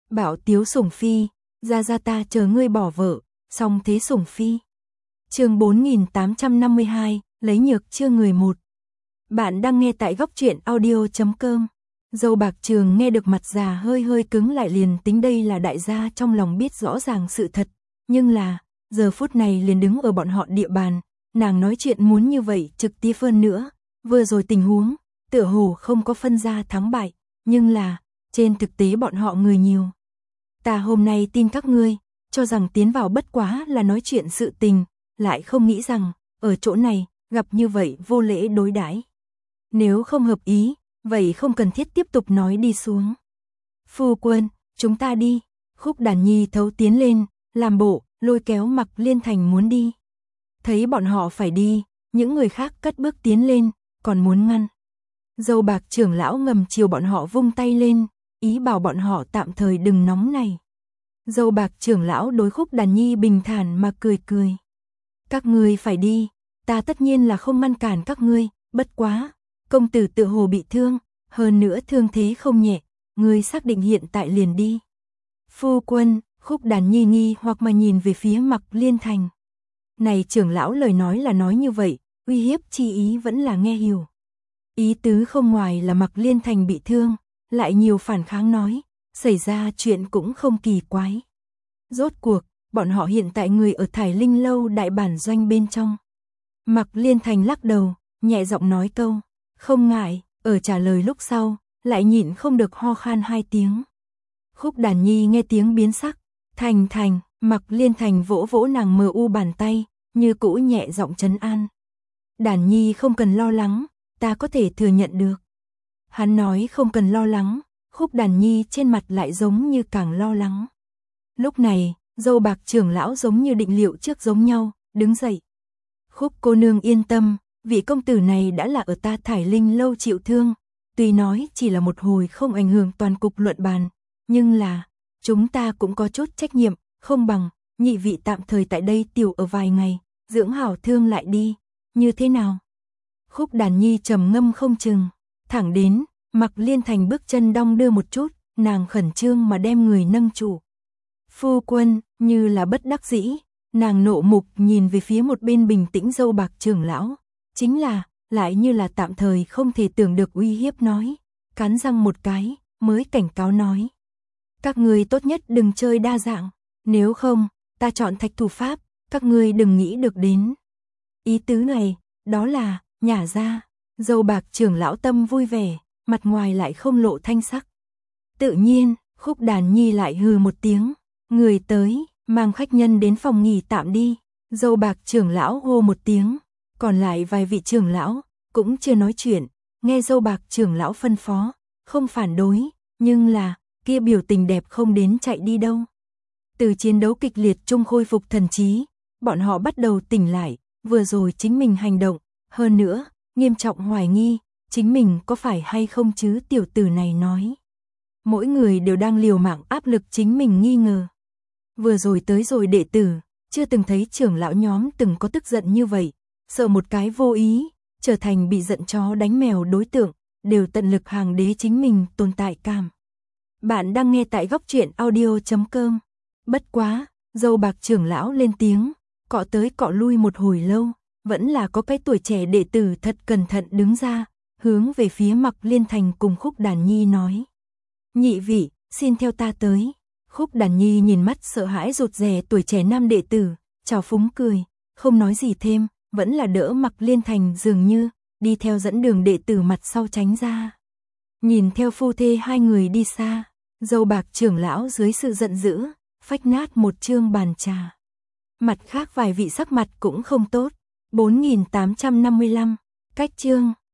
Bảo Tiếu Sủng Phi, ra ta chờ ngươi bỏ vợ, song thế Sủng Phi. Chương 4852, lấy nhược chưa người một. Bạn đang nghe tại góc truyện audio.com. Dâu bạc trường nghe được mặt già hơi hơi cứng lại liền tính đây là đại gia trong lòng biết rõ ràng sự thật, nhưng là, giờ phút này liền đứng ở bọn họ địa bàn, nàng nói chuyện muốn như vậy trực tiếp hơn nữa, vừa rồi tình huống, tựa hồ không có phân ra thắng bại, nhưng là, trên thực tế bọn họ người nhiều. Ta hôm nay tin các ngươi, cho rằng tiến vào bất quá là nói chuyện sự tình, lại không nghĩ rằng, ở chỗ này, gặp như vậy vô lễ đối đãi. Nếu không hợp ý, vậy không cần thiết tiếp tục nói đi xuống. Phu quân, chúng ta đi. Khúc Đàn Nhi thấu tiến lên, làm bộ, lôi kéo Mặc Liên Thành muốn đi. Thấy bọn họ phải đi, những người khác cất bước tiến lên, còn muốn ngăn. Dâu bạc trưởng lão ngầm chiều bọn họ vung tay lên, ý bảo bọn họ tạm thời đừng nóng này. Dâu bạc trưởng lão đối Khúc Đàn Nhi bình thản mà cười cười. Các ngươi phải đi, ta tất nhiên là không ngăn cản các ngươi, bất quá. Công tử tự hồ bị thương, hơn nữa thương thế không nhẹ, ngươi xác định hiện tại liền đi. Phu quân, Khúc Đàn Nhi nghi hoặc mà nhìn về phía Mặc Liên Thành. Này trưởng lão lời nói là nói như vậy, uy hiếp chi ý vẫn là nghe hiểu. Ý tứ không ngoài là Mặc Liên Thành bị thương, lại nhiều phản kháng nói, xảy ra chuyện cũng không kỳ quái. Rốt cuộc, bọn họ hiện tại người ở Thải Linh lâu đại bản doanh bên trong. Mặc Liên Thành lắc đầu, nhẹ giọng nói câu. Không ngại, ở trả lời lúc sau, lại nhịn không được ho khan 2 tiếng. Khúc Đàn Nhi nghe tiếng biến sắc, Thành, Mặc Liên Thành vỗ vỗ nàng mờ u bàn tay, như cũ nhẹ giọng trấn an. Đàn Nhi không cần lo lắng, ta có thể thừa nhận được. Hắn nói không cần lo lắng, Khúc Đàn Nhi trên mặt lại giống như càng lo lắng. Lúc này, dâu bạc trưởng lão giống như định liệu trước giống nhau, đứng dậy. Khúc cô nương yên tâm. Vị công tử này đã là ở ta Thải Linh lâu chịu thương, tuy nói chỉ là một hồi không ảnh hưởng toàn cục luận bàn, nhưng là, chúng ta cũng có chút trách nhiệm, không bằng, nhị vị tạm thời tại đây tiểu ở vài ngày, dưỡng hảo thương lại đi, như thế nào? Khúc Đàn Nhi trầm ngâm không chừng, thẳng đến, Mặc Liên Thành bước chân đong đưa một chút, nàng khẩn trương mà đem người nâng trụ. Phu quân, như là bất đắc dĩ, nàng nộ mục nhìn về phía một bên bình tĩnh dâu bạc trưởng lão. Chính là, lại như là tạm thời không thể tưởng được uy hiếp nói, cắn răng một cái, mới cảnh cáo nói. Các ngươi tốt nhất đừng chơi đa dạng, nếu không, ta chọn thạch thủ pháp, các ngươi đừng nghĩ được đến. Ý tứ này, đó là, nhả ra, dâu bạc trưởng lão tâm vui vẻ, mặt ngoài lại không lộ thanh sắc. Tự nhiên, Khúc Đàn Nhi lại hừ một tiếng, người tới, mang khách nhân đến phòng nghỉ tạm đi, dâu bạc trưởng lão hô một tiếng. Còn lại vài vị trưởng lão, cũng chưa nói chuyện, nghe dâu bạc trưởng lão phân phó, không phản đối, nhưng là, kia biểu tình đẹp không đến chạy đi đâu. Từ chiến đấu kịch liệt chung khôi phục thần trí, bọn họ bắt đầu tỉnh lại, vừa rồi chính mình hành động, hơn nữa, nghiêm trọng hoài nghi, chính mình có phải hay không chứ tiểu tử này nói. Mỗi người đều đang liều mạng áp lực chính mình nghi ngờ. Vừa rồi tới rồi đệ tử, chưa từng thấy trưởng lão nhóm từng có tức giận như vậy. Sợ một cái vô ý, trở thành bị giận chó đánh mèo đối tượng, đều tận lực hàng đế chính mình tồn tại cảm. Bạn đang nghe tại góc truyện audio.com. Bất quá, dâu bạc trưởng lão lên tiếng, cọ tới cọ lui một hồi lâu, vẫn là có cái tuổi trẻ đệ tử thật cẩn thận đứng ra, hướng về phía Mặc Liên Thành cùng Khúc Đàn Nhi nói. Nhị vị, xin theo ta tới. Khúc Đàn Nhi nhìn mắt sợ hãi rụt rè tuổi trẻ nam đệ tử, chào phúng cười, không nói gì thêm. Vẫn là đỡ Mặc Liên Thành dường như, đi theo dẫn đường đệ tử mặt sau tránh ra. Nhìn theo phu thê hai người đi xa, dâu bạc trưởng lão dưới sự giận dữ, phách nát một chương bàn trà. Mặt khác vài vị sắc mặt cũng không tốt, 4855, cách chương.